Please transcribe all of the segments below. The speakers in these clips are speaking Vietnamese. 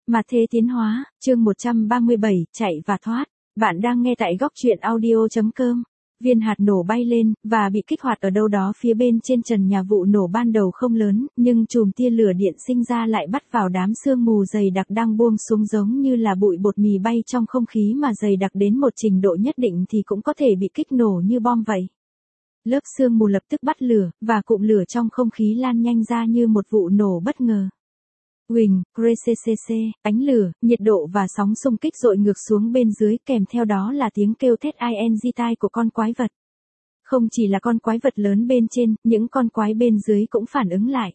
Mà thế tiến hóa, chương 137, chạy và thoát. Bạn đang nghe tại góc truyện audio.com. Viên hạt nổ bay lên, và bị kích hoạt ở đâu đó phía bên trên trần nhà. Vụ nổ ban đầu không lớn, nhưng chùm tia lửa điện sinh ra lại bắt vào đám sương mù dày đặc đang buông xuống giống như là bụi bột mì bay trong không khí, mà dày đặc đến một trình độ nhất định thì cũng có thể bị kích nổ như bom vậy. Lớp sương mù lập tức bắt lửa, và cụm lửa trong không khí lan nhanh ra như một vụ nổ bất ngờ. Huỳnh, CCCC, ánh lửa, nhiệt độ và sóng xung kích dội ngược xuống bên dưới, kèm theo đó là tiếng kêu thét ing tai của con quái vật. Không chỉ là con quái vật lớn bên trên, những con quái bên dưới cũng phản ứng lại.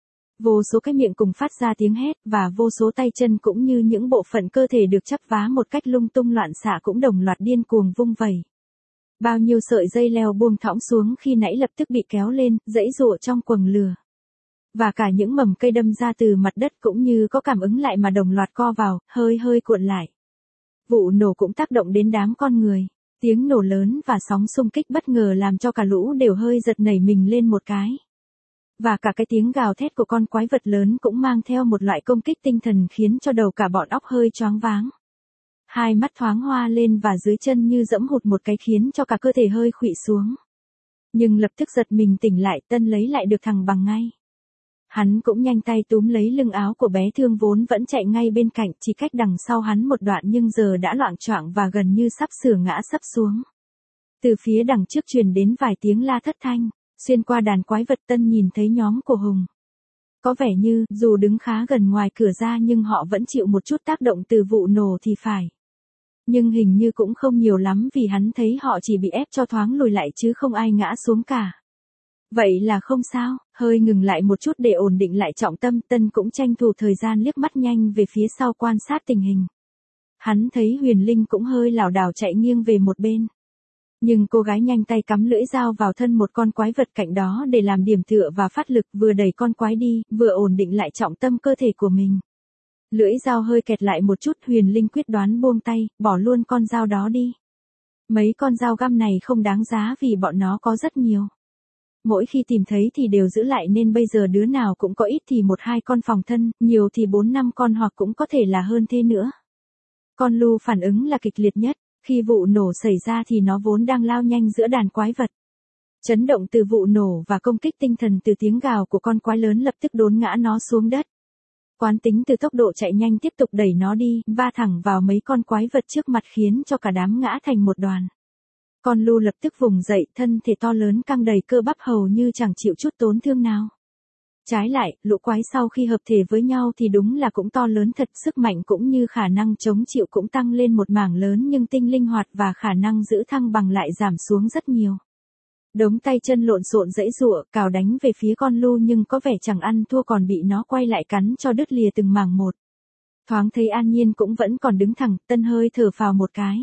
Vô số cái miệng cùng phát ra tiếng hét, và vô số tay chân cũng như những bộ phận cơ thể được chắp vá một cách lung tung loạn xạ cũng đồng loạt điên cuồng vung vẩy. Bao nhiêu sợi dây leo buông thõng xuống khi nãy lập tức bị kéo lên, giãy giụa trong quầng lửa. Và cả những mầm cây đâm ra từ mặt đất cũng như có cảm ứng lại mà đồng loạt co vào, hơi cuộn lại. Vụ nổ cũng tác động đến đám con người. Tiếng nổ lớn và sóng xung kích bất ngờ làm cho cả lũ đều hơi giật nảy mình lên một cái. Và cả cái tiếng gào thét của con quái vật lớn cũng mang theo một loại công kích tinh thần khiến cho đầu cả bọn óc hơi choáng váng. Hai mắt thoáng hoa lên và dưới chân như dẫm hụt một cái khiến cho cả cơ thể hơi khuỵu xuống. Nhưng lập tức giật mình tỉnh lại, Tân lấy lại được thằng bằng ngay. Hắn cũng nhanh tay túm lấy lưng áo của bé Thương vốn vẫn chạy ngay bên cạnh, chỉ cách đằng sau hắn một đoạn nhưng giờ đã loạng choạng và gần như sắp sửa ngã sấp xuống. Từ phía đằng trước truyền đến vài tiếng la thất thanh, xuyên qua đàn quái vật. Tân nhìn thấy nhóm của Hùng. Có vẻ như, dù đứng khá gần ngoài cửa ra nhưng họ vẫn chịu một chút tác động từ vụ nổ thì phải. Nhưng hình như cũng không nhiều lắm vì hắn thấy họ chỉ bị ép cho thoáng lùi lại chứ không ai ngã xuống cả. Vậy là không sao, hơi ngừng lại một chút để ổn định lại trọng tâm. Tân cũng tranh thủ thời gian liếc mắt nhanh về phía sau quan sát tình hình. Hắn thấy Huyền Linh cũng hơi lảo đảo chạy nghiêng về một bên. Nhưng cô gái nhanh tay cắm lưỡi dao vào thân một con quái vật cạnh đó để làm điểm tựa và phát lực, vừa đẩy con quái đi, vừa ổn định lại trọng tâm cơ thể của mình. Lưỡi dao hơi kẹt lại một chút, Huyền Linh quyết đoán buông tay, bỏ luôn con dao đó đi. Mấy con dao găm này không đáng giá vì bọn nó có rất nhiều. Mỗi khi tìm thấy thì đều giữ lại nên bây giờ đứa nào cũng có ít thì 1-2 con phòng thân, nhiều thì 4-5 con hoặc cũng có thể là hơn thế nữa. Con Lu phản ứng là kịch liệt nhất, khi vụ nổ xảy ra thì nó vốn đang lao nhanh giữa đàn quái vật. Chấn động từ vụ nổ và công kích tinh thần từ tiếng gào của con quái lớn lập tức đốn ngã nó xuống đất. Quán tính từ tốc độ chạy nhanh tiếp tục đẩy nó đi, va thẳng vào mấy con quái vật trước mặt khiến cho cả đám ngã thành một đoàn. Con Lu lập tức vùng dậy, thân thể to lớn căng đầy cơ bắp hầu như chẳng chịu chút tổn thương nào. Trái lại, lũ quái sau khi hợp thể với nhau thì đúng là cũng to lớn thật, sức mạnh cũng như khả năng chống chịu cũng tăng lên một mảng lớn nhưng tinh linh hoạt và khả năng giữ thăng bằng lại giảm xuống rất nhiều. Đống tay chân lộn xộn giãy giụa, cào đánh về phía con Lu nhưng có vẻ chẳng ăn thua còn bị nó quay lại cắn cho đứt lìa từng mảng một. Thoáng thấy An Nhiên cũng vẫn còn đứng thẳng, Tân hơi thở phào một cái.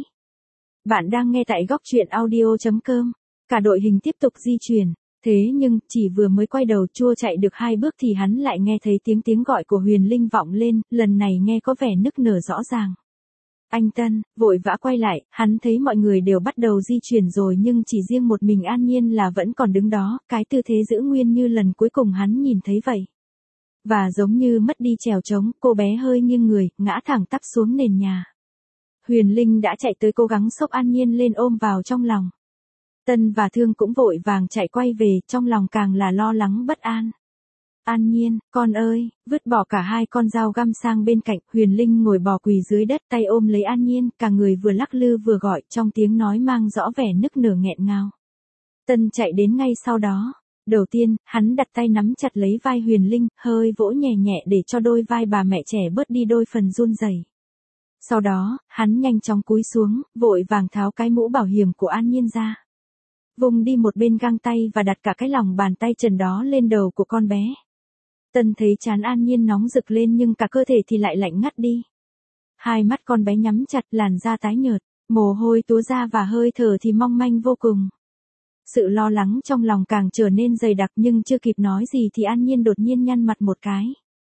Bạn đang nghe tại góc truyện audio.com. Cả đội hình tiếp tục di chuyển. Thế nhưng, chỉ vừa mới quay đầu chua chạy được 2 bước thì hắn lại nghe thấy tiếng gọi của Huyền Linh vọng lên, lần này nghe có vẻ nức nở rõ ràng. Anh Tân, vội vã quay lại, hắn thấy mọi người đều bắt đầu di chuyển rồi nhưng chỉ riêng một mình An Nhiên là vẫn còn đứng đó, cái tư thế giữ nguyên như lần cuối cùng hắn nhìn thấy vậy. Và giống như mất đi chèo trống, cô bé hơi nghiêng người, ngã thẳng tắp xuống nền nhà. Huyền Linh đã chạy tới cố gắng xốc An Nhiên lên ôm vào trong lòng. Tân và Thương cũng vội vàng chạy quay về, trong lòng càng là lo lắng bất an. An Nhiên, con ơi, vứt bỏ cả 2 con dao găm sang bên cạnh, Huyền Linh ngồi bò quỳ dưới đất tay ôm lấy An Nhiên, cả người vừa lắc lư vừa gọi trong tiếng nói mang rõ vẻ nức nở nghẹn ngào. Tân chạy đến ngay sau đó. Đầu tiên, hắn đặt tay nắm chặt lấy vai Huyền Linh, hơi vỗ nhẹ nhẹ để cho đôi vai bà mẹ trẻ bớt đi đôi phần run rẩy. Sau đó, hắn nhanh chóng cúi xuống, vội vàng tháo cái mũ bảo hiểm của An Nhiên ra. Vùng đi một bên găng tay và đặt cả cái lòng bàn tay trần đó lên đầu của con bé. Tân thấy trán An Nhiên nóng rực lên nhưng cả cơ thể thì lại lạnh ngắt đi. Hai mắt con bé nhắm chặt, làn da tái nhợt, mồ hôi túa ra và hơi thở thì mong manh vô cùng. Sự lo lắng trong lòng càng trở nên dày đặc nhưng chưa kịp nói gì thì An Nhiên đột nhiên nhăn mặt một cái.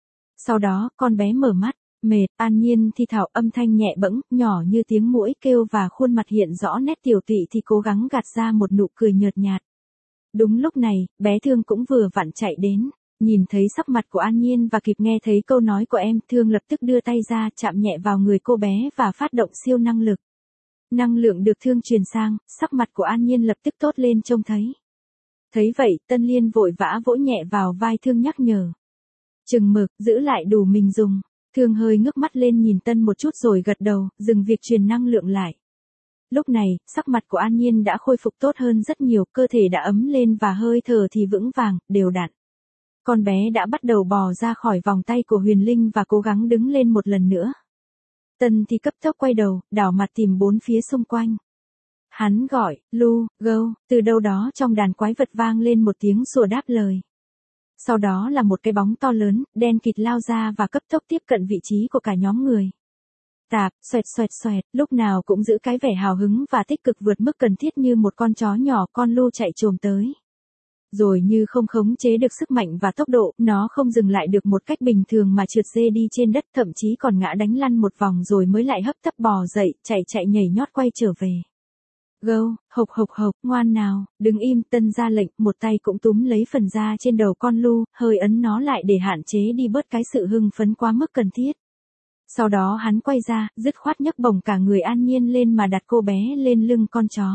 Sau đó, con bé mở mắt. Mệt, An Nhiên thì thào âm thanh nhẹ bẫng, nhỏ như tiếng muỗi kêu và khuôn mặt hiện rõ nét tiểu tụy thì cố gắng gạt ra một nụ cười nhợt nhạt. Đúng lúc này, bé Thương cũng vừa vặn chạy đến. Nhìn thấy sắc mặt của An Nhiên và kịp nghe thấy câu nói của em, Thương lập tức đưa tay ra chạm nhẹ vào người cô bé và phát động siêu năng lực. Năng lượng được Thương truyền sang, sắc mặt của An Nhiên lập tức tốt lên trông thấy. Thấy vậy, Tân Liên vội vã vỗ nhẹ vào vai Thương nhắc nhở. Chừng mực, giữ lại đủ mình dùng. Thương hơi ngước mắt lên nhìn Tân một chút rồi gật đầu, dừng việc truyền năng lượng lại. Lúc này, sắc mặt của An Nhiên đã khôi phục tốt hơn rất nhiều, cơ thể đã ấm lên và hơi thở thì vững vàng, đều đặn. Con bé đã bắt đầu bò ra khỏi vòng tay của Huyền Linh và cố gắng đứng lên một lần nữa. Tân thì cấp tốc quay đầu, đảo mặt tìm bốn phía xung quanh. Hắn gọi, Lu, Gâu, từ đâu đó trong đàn quái vật vang lên một tiếng sủa đáp lời. Sau đó là một cái bóng to lớn, đen kịt lao ra và cấp tốc tiếp cận vị trí của cả nhóm người. Tạp, xoẹt xoẹt xoẹt, lúc nào cũng giữ cái vẻ hào hứng và tích cực vượt mức cần thiết như một con chó nhỏ, con Lu chạy chồm tới. Rồi như không khống chế được sức mạnh và tốc độ, nó không dừng lại được một cách bình thường mà trượt dê đi trên đất, thậm chí còn ngã đánh lăn một vòng rồi mới lại hấp tấp bò dậy, chạy chạy nhảy nhót quay trở về. Gâu, hộc hộc hộc, ngoan nào, đứng im, Tân ra lệnh, một tay cũng túm lấy phần da trên đầu con Lu, hơi ấn nó lại để hạn chế đi bớt cái sự hưng phấn quá mức cần thiết. Sau đó hắn quay ra, dứt khoát nhấc bổng cả người An Nhiên lên mà đặt cô bé lên lưng con chó.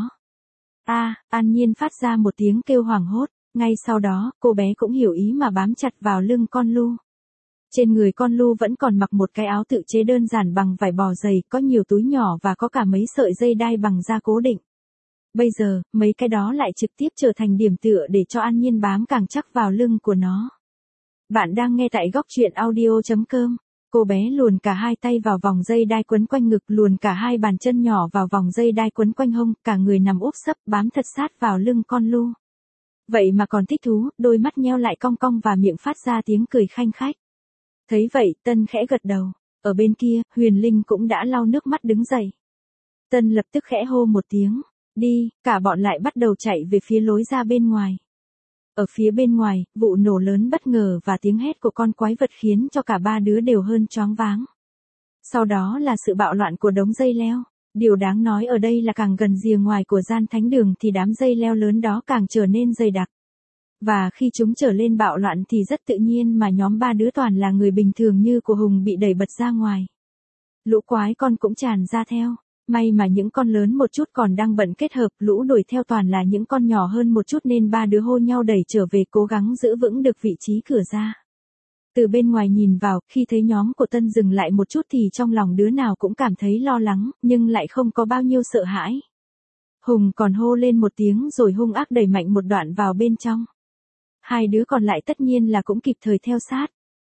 An Nhiên phát ra một tiếng kêu hoảng hốt, ngay sau đó, cô bé cũng hiểu ý mà bám chặt vào lưng con Lu. Trên người con Lu vẫn còn mặc một cái áo tự chế đơn giản bằng vải bò dày, có nhiều túi nhỏ và có cả mấy sợi dây đai bằng da cố định. Bây giờ, mấy cái đó lại trực tiếp trở thành điểm tựa để cho An Nhiên bám càng chắc vào lưng của nó. Bạn đang nghe tại góc truyện audio.com. Cô bé luồn cả hai tay vào vòng dây đai quấn quanh ngực, luồn cả hai bàn chân nhỏ vào vòng dây đai quấn quanh hông, cả người nằm úp sấp bám thật sát vào lưng con Lu. Vậy mà còn thích thú, đôi mắt nheo lại cong cong và miệng phát ra tiếng cười khanh khách. Thấy vậy, Tân khẽ gật đầu. Ở bên kia, Huyền Linh cũng đã lau nước mắt đứng dậy. Tân lập tức khẽ hô một tiếng. Đi, cả bọn lại bắt đầu chạy về phía lối ra bên ngoài. Ở phía bên ngoài, vụ nổ lớn bất ngờ và tiếng hét của con quái vật khiến cho cả ba đứa đều hơn choáng váng. Sau đó là sự bạo loạn của đống dây leo. Điều đáng nói ở đây là càng gần rìa ngoài của gian thánh đường thì đám dây leo lớn đó càng trở nên dày đặc. Và khi chúng trở lên bạo loạn thì rất tự nhiên mà nhóm ba đứa toàn là người bình thường như của Hùng bị đẩy bật ra ngoài. Lũ quái con cũng tràn ra theo. May mà những con lớn một chút còn đang bận kết hợp, lũ đuổi theo toàn là những con nhỏ hơn một chút nên ba đứa hô nhau đẩy trở về cố gắng giữ vững được vị trí cửa ra. Từ bên ngoài nhìn vào, khi thấy nhóm của Tân dừng lại một chút thì trong lòng đứa nào cũng cảm thấy lo lắng, nhưng lại không có bao nhiêu sợ hãi. Hùng còn hô lên một tiếng rồi hung ác đẩy mạnh một đoạn vào bên trong. Hai đứa còn lại tất nhiên là cũng kịp thời theo sát.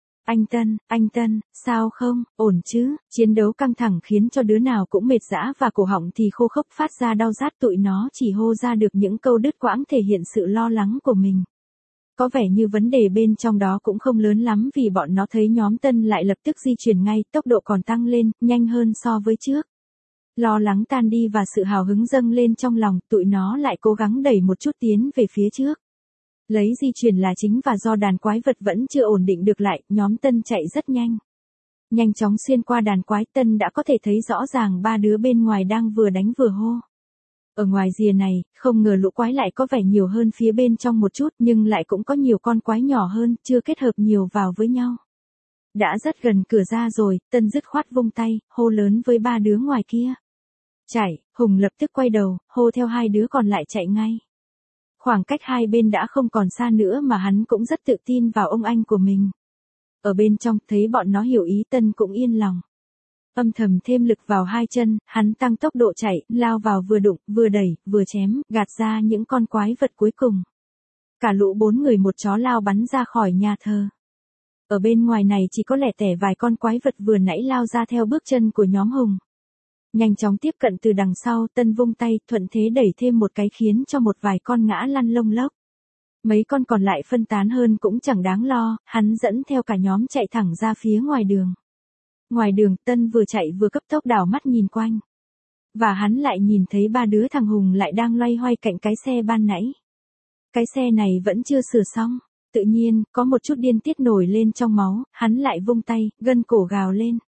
Anh Tân, sao không, ổn chứ, chiến đấu căng thẳng khiến cho đứa nào cũng mệt dã và cổ họng thì khô khốc phát ra đau rát, tụi nó chỉ hô ra được những câu đứt quãng thể hiện sự lo lắng của mình. Có vẻ như vấn đề bên trong đó cũng không lớn lắm vì bọn nó thấy nhóm Tân lại lập tức di chuyển ngay, tốc độ còn tăng lên, nhanh hơn so với trước. Lo lắng tan đi và sự hào hứng dâng lên trong lòng, tụi nó lại cố gắng đẩy một chút tiến về phía trước. Lấy di chuyển là chính và do đàn quái vật vẫn chưa ổn định được lại, nhóm Tân chạy rất nhanh. Nhanh chóng xuyên qua đàn quái, Tân đã có thể thấy rõ ràng ba đứa bên ngoài đang vừa đánh vừa hô. Ở ngoài rìa này, không ngờ lũ quái lại có vẻ nhiều hơn phía bên trong một chút nhưng lại cũng có nhiều con quái nhỏ hơn, chưa kết hợp nhiều vào với nhau. Đã rất gần cửa ra rồi, Tân dứt khoát vung tay, hô lớn với ba đứa ngoài kia. Chạy, Hùng lập tức quay đầu, hô theo hai đứa còn lại chạy ngay. Khoảng cách hai bên đã không còn xa nữa mà hắn cũng rất tự tin vào ông anh của mình. Ở bên trong, thấy bọn nó hiểu ý, Tân cũng yên lòng. Âm thầm thêm lực vào hai chân, hắn tăng tốc độ chạy, lao vào vừa đụng, vừa đẩy, vừa chém, gạt ra những con quái vật cuối cùng. Cả lũ 4 người một chó lao bắn ra khỏi nhà thờ. Ở bên ngoài này chỉ có lẻ tẻ vài con quái vật vừa nãy lao ra theo bước chân của nhóm Hùng. Nhanh chóng tiếp cận từ đằng sau, Tân vung tay, thuận thế đẩy thêm một cái khiến cho một vài con ngã lăn lông lốc. Mấy con còn lại phân tán hơn cũng chẳng đáng lo, hắn dẫn theo cả nhóm chạy thẳng ra phía ngoài đường. Ngoài đường, Tân vừa chạy vừa cấp tốc đảo mắt nhìn quanh. Và hắn lại nhìn thấy ba đứa thằng Hùng lại đang loay hoay cạnh cái xe ban nãy. Cái xe này vẫn chưa sửa xong. Tự nhiên, có một chút điên tiết nổi lên trong máu, hắn lại vung tay, gân cổ gào lên.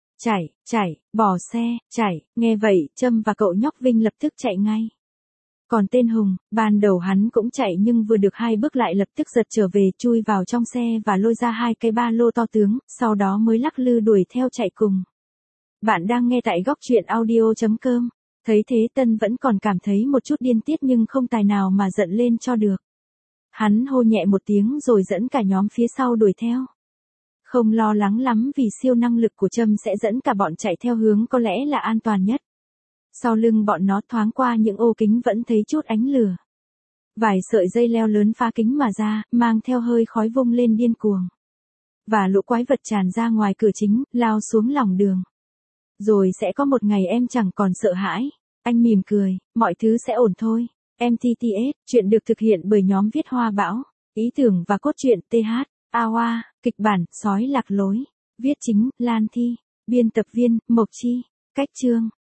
Chạy, bỏ xe, chạy, nghe vậy, Trâm và cậu nhóc Vinh lập tức chạy ngay. Còn tên Hùng, ban đầu hắn cũng chạy nhưng vừa được 2 bước lại lập tức giật trở về, chui vào trong xe và lôi ra 2 cái ba lô to tướng, sau đó mới lắc lư đuổi theo chạy cùng. Bạn đang nghe tại góc truyện audio.com. Thấy thế Tân vẫn còn cảm thấy một chút điên tiết nhưng không tài nào mà giận lên cho được. Hắn hô nhẹ một tiếng rồi dẫn cả nhóm phía sau đuổi theo. Không lo lắng lắm vì siêu năng lực của Trâm sẽ dẫn cả bọn chạy theo hướng có lẽ là an toàn nhất. Sau lưng bọn nó thoáng qua những ô kính vẫn thấy chút ánh lửa. Vài sợi dây leo lớn phá kính mà ra, mang theo hơi khói vung lên điên cuồng. Và lũ quái vật tràn ra ngoài cửa chính, lao xuống lòng đường. Rồi sẽ có một ngày em chẳng còn sợ hãi. Anh mỉm cười, mọi thứ sẽ ổn thôi. MTTS, chuyện được thực hiện bởi nhóm viết Hoa Bão. Ý tưởng và cốt truyện TH, AOA, kịch bản, sói lạc lối. Viết chính, Lan Thi. Biên tập viên, Mộc Chi. Cách chương.